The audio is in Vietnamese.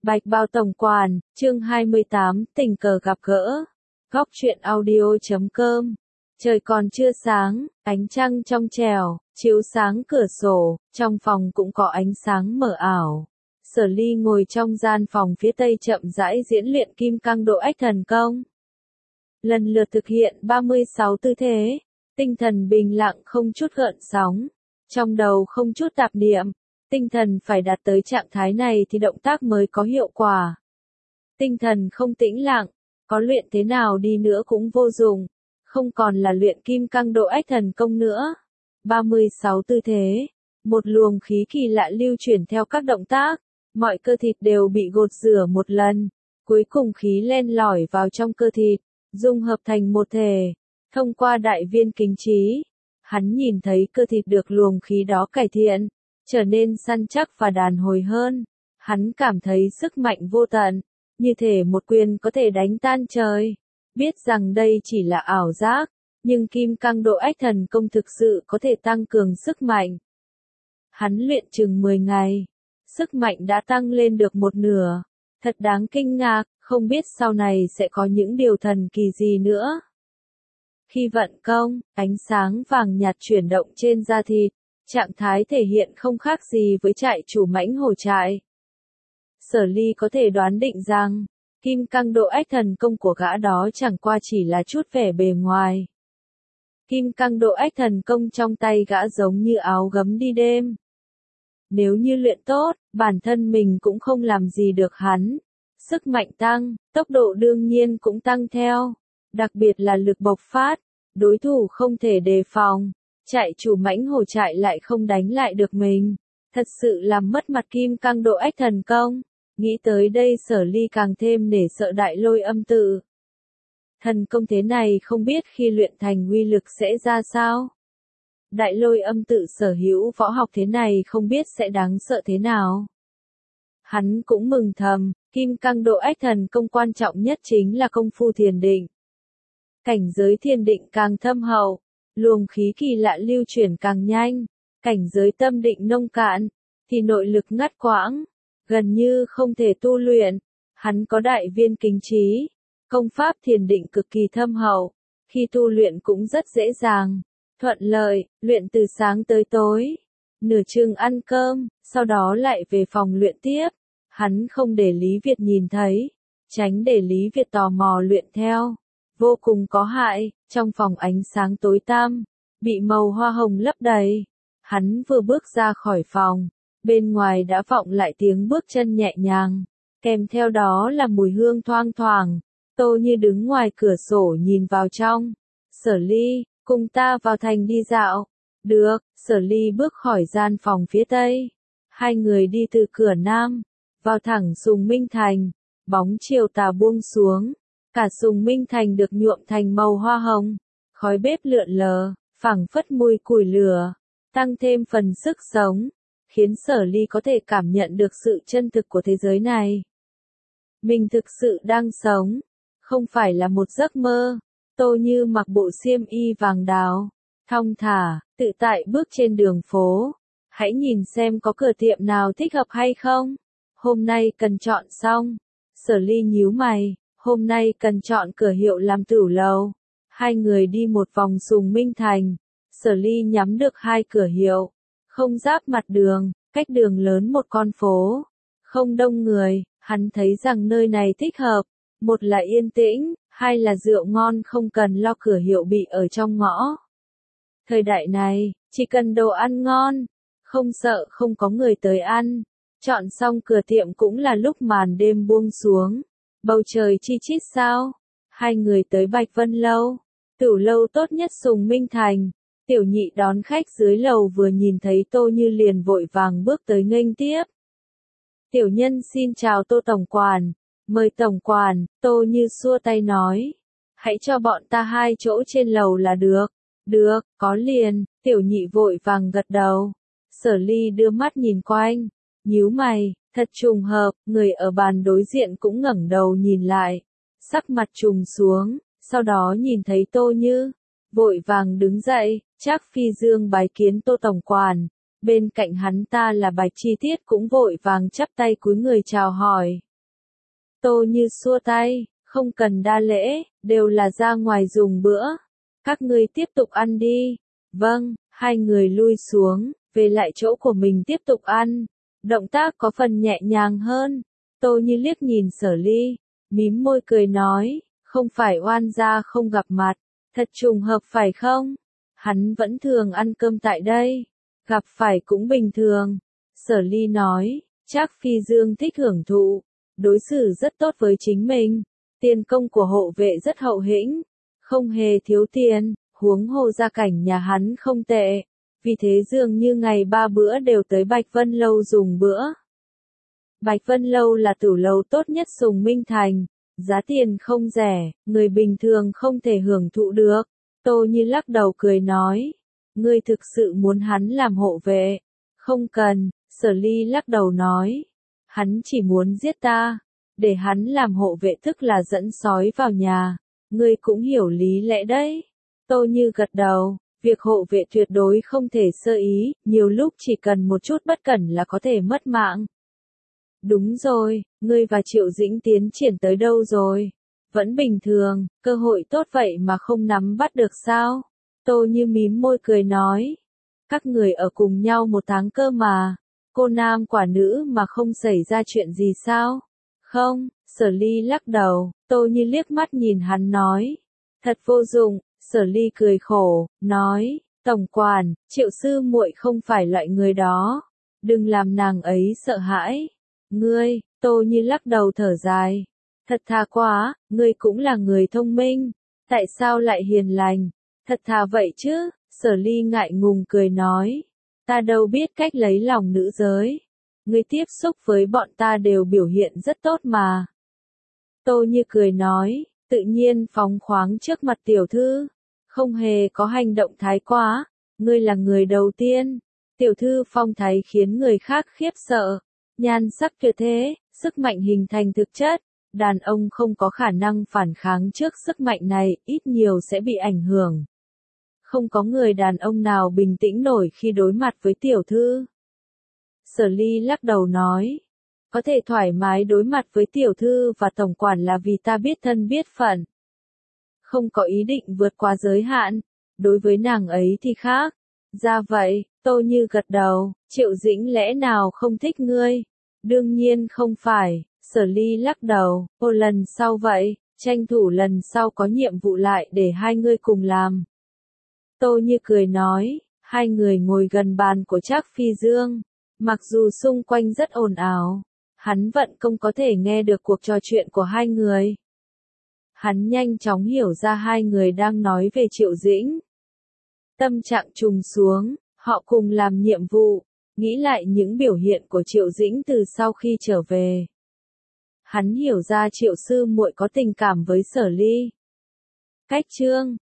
Bạch Bao Tổng Quản, chương 28, tình cờ gặp gỡ. Góc truyện audio.com. Trời còn chưa sáng, ánh trăng trong trẻo, chiếu sáng cửa sổ, trong phòng cũng có ánh sáng mờ ảo. Sở Ly ngồi trong gian phòng phía tây chậm rãi diễn luyện kim cang độ ách thần công. Lần lượt thực hiện 36 tư thế, tinh thần bình lặng không chút gợn sóng, trong đầu không chút tạp niệm. Tinh thần phải đạt tới trạng thái này thì động tác mới có hiệu quả. Tinh thần không tĩnh lặng, có luyện thế nào đi nữa cũng vô dụng, không còn là luyện kim cang độ ách thần công nữa. 36 tư thế, một luồng khí kỳ lạ lưu chuyển theo các động tác, mọi cơ thịt đều bị gột rửa một lần, cuối cùng khí len lỏi vào trong cơ thịt, dung hợp thành một thể, thông qua đại viên kính trí. Hắn nhìn thấy cơ thịt được luồng khí đó cải thiện, trở nên săn chắc và đàn hồi hơn. Hắn cảm thấy sức mạnh vô tận, như thể một quyền có thể đánh tan trời. Biết rằng đây chỉ là ảo giác, nhưng kim cang độ ách thần công thực sự có thể tăng cường sức mạnh. Hắn luyện chừng 10 ngày, sức mạnh đã tăng lên được một nửa. Thật đáng kinh ngạc, không biết sau này sẽ có những điều thần kỳ gì nữa. Khi vận công, ánh sáng vàng nhạt chuyển động trên da thịt. Trạng thái thể hiện không khác gì với trại chủ mãnh hổ trại. Sở Ly có thể đoán định rằng, kim cang độ ách thần công của gã đó chẳng qua chỉ là chút vẻ bề ngoài. Kim cang độ ách thần công trong tay gã giống như áo gấm đi đêm. Nếu như luyện tốt, bản thân mình cũng không làm gì được hắn. Sức mạnh tăng, tốc độ đương nhiên cũng tăng theo. Đặc biệt là lực bộc phát, đối thủ không thể đề phòng. Trại chủ mãnh hổ trại lại không đánh lại được mình, thật sự làm mất mặt kim cang độ ách thần công. Nghĩ tới đây Sở Ly càng thêm nể sợ đại lôi âm tự. Thần công thế này không biết khi luyện thành uy lực sẽ ra sao. Đại lôi âm tự sở hữu võ học thế này không biết sẽ đáng sợ thế nào. Hắn cũng mừng thầm, kim cang độ ách thần công quan trọng nhất chính là công phu thiền định. Cảnh giới thiền định càng thâm hậu, luồng khí kỳ lạ lưu chuyển càng nhanh, cảnh giới tâm định nông cạn, thì nội lực ngắt quãng, gần như không thể tu luyện. Hắn có đại viên kính trí, công pháp thiền định cực kỳ thâm hậu, khi tu luyện cũng rất dễ dàng, thuận lợi, luyện từ sáng tới tối, nửa chừng ăn cơm, sau đó lại về phòng luyện tiếp. Hắn không để Lý Việt nhìn thấy, tránh để Lý Việt tò mò luyện theo. Vô cùng có hại, trong phòng ánh sáng tối tăm, bị màu hoa hồng lấp đầy. Hắn vừa bước ra khỏi phòng, bên ngoài đã vọng lại tiếng bước chân nhẹ nhàng, kèm theo đó là mùi hương thoang thoảng. Tô Như đứng ngoài cửa sổ nhìn vào trong. Sở Ly, cùng ta vào thành đi dạo. Được, Sở Ly bước khỏi gian phòng phía tây. Hai người đi từ cửa nam, vào thẳng Sùng Minh Thành. Bóng chiều tà buông xuống. Cả Sùng Minh Thành được nhuộm thành màu hoa hồng, khói bếp lượn lờ, phảng phất mùi củi lửa, tăng thêm phần sức sống, khiến Sở Ly có thể cảm nhận được sự chân thực của thế giới này. Mình thực sự đang sống, không phải là một giấc mơ. Tô Như mặc bộ xiêm y vàng đào, thong thả, tự tại bước trên đường phố. Hãy nhìn xem có cửa tiệm nào thích hợp hay không. Hôm nay cần chọn xong. Sở Ly nhíu mày. Hôm nay cần chọn cửa hiệu làm tửu lầu. Hai người đi một vòng Sùng Minh Thành. Sở Ly nhắm được hai cửa hiệu. Không giáp mặt đường, cách đường lớn một con phố. Không đông người, hắn thấy rằng nơi này thích hợp. Một là yên tĩnh, hai là rượu ngon không cần lo cửa hiệu bị ở trong ngõ. Thời đại này, chỉ cần đồ ăn ngon, không sợ không có người tới ăn. Chọn xong cửa tiệm cũng là lúc màn đêm buông xuống. Bầu trời chi chít sao? Hai người tới Bạch Vân Lâu, tửu lâu tốt nhất Sùng Minh Thành. Tiểu Nhị đón khách dưới lầu vừa nhìn thấy Tô Như liền vội vàng bước tới nghênh tiếp. Tiểu nhân xin chào Tô Tổng Quản, mời Tổng Quản. Tô Như xua tay nói, hãy cho bọn ta 2 chỗ trên lầu là được. Được, có liền. Tiểu Nhị vội vàng gật đầu. Sở Ly đưa mắt nhìn quanh, nhíu mày. Thật trùng hợp, người ở bàn đối diện cũng ngẩng đầu nhìn lại, sắc mặt trùng xuống, sau đó nhìn thấy Tô Như, vội vàng đứng dậy. Trác Phi Dương bái kiến Tô Tổng Quản. Bên cạnh hắn ta là Bạch Chi Tiết cũng vội vàng chắp tay cúi người chào hỏi. Tô Như xua tay, không cần đa lễ, đều là ra ngoài dùng bữa. Các ngươi tiếp tục ăn đi. Vâng, hai người lui xuống, về lại chỗ của mình tiếp tục ăn. Động tác có phần nhẹ nhàng hơn. Tô Như liếc nhìn Sở Ly, mím môi cười nói, không phải oan gia không gặp mặt, thật trùng hợp phải không? Hắn vẫn thường ăn cơm tại đây, gặp phải cũng bình thường. Sở Ly nói, chắc Phi Dương thích hưởng thụ, đối xử rất tốt với chính mình, tiền công của hộ vệ rất hậu hĩnh, không hề thiếu tiền, huống hồ gia cảnh nhà hắn không tệ, vì thế dường như ngày 3 bữa đều tới Bạch Vân Lâu dùng bữa. Bạch Vân Lâu là tử lầu tốt nhất Sùng Minh Thành, giá tiền không rẻ, người bình thường không thể hưởng thụ được. Tô Như lắc đầu cười nói, ngươi thực sự muốn hắn làm hộ vệ? Không cần, Sở Ly lắc đầu nói, hắn chỉ muốn giết ta, để hắn làm hộ vệ tức là dẫn sói vào nhà, ngươi cũng hiểu lý lẽ đấy. Tô Như gật đầu, việc hộ vệ tuyệt đối không thể sơ ý, nhiều lúc chỉ cần một chút bất cẩn là có thể mất mạng. Đúng rồi, ngươi và Triệu Dĩnh tiến triển tới đâu rồi? Vẫn bình thường, cơ hội tốt vậy mà không nắm bắt được sao? Tô Như mím môi cười nói. Các người ở cùng nhau 1 tháng cơ mà. Cô nam quả nữ mà không xảy ra chuyện gì sao? Không, Sở Ly lắc đầu, Tô Như liếc mắt nhìn hắn nói. Thật vô dụng, Sở Ly cười khổ, nói, tổng quản, Triệu sư muội không phải loại người đó. Đừng làm nàng ấy sợ hãi. Ngươi, Tô Như lắc đầu thở dài. Thật thà quá, ngươi cũng là người thông minh. Tại sao lại hiền lành? Thật thà vậy chứ, Sở Ly ngại ngùng cười nói. Ta đâu biết cách lấy lòng nữ giới. Ngươi tiếp xúc với bọn ta đều biểu hiện rất tốt mà. Tô Như cười nói, tự nhiên phóng khoáng trước mặt tiểu thư. Không hề có hành động thái quá. Ngươi là người đầu tiên. Tiểu thư phong thái khiến người khác khiếp sợ. Nhan sắc tuyệt thế, sức mạnh hình thành thực chất. Đàn ông không có khả năng phản kháng trước sức mạnh này, ít nhiều sẽ bị ảnh hưởng. Không có người đàn ông nào bình tĩnh nổi khi đối mặt với tiểu thư. Sở Ly lắc đầu nói, có thể thoải mái đối mặt với tiểu thư và tổng quản là vì ta biết thân biết phận. Không có ý định vượt qua giới hạn, đối với nàng ấy thì khác. Ra vậy, Tô Như gật đầu, Triệu Dĩnh lẽ nào không thích ngươi? Đương nhiên không phải, Sở Ly lắc đầu, lần sau vậy, tranh thủ lần sau có nhiệm vụ lại để hai ngươi cùng làm. Tô Như cười nói, hai người ngồi gần bàn của Trác Phi Dương, mặc dù xung quanh rất ồn ào, hắn vận công có thể nghe được cuộc trò chuyện của hai người. Hắn nhanh chóng hiểu ra hai người đang nói về Triệu Dĩnh. Tâm trạng trùng xuống, họ cùng làm nhiệm vụ, nghĩ lại những biểu hiện của Triệu Dĩnh từ sau khi trở về. Hắn hiểu ra Triệu sư muội có tình cảm với Sở Ly. Cách chương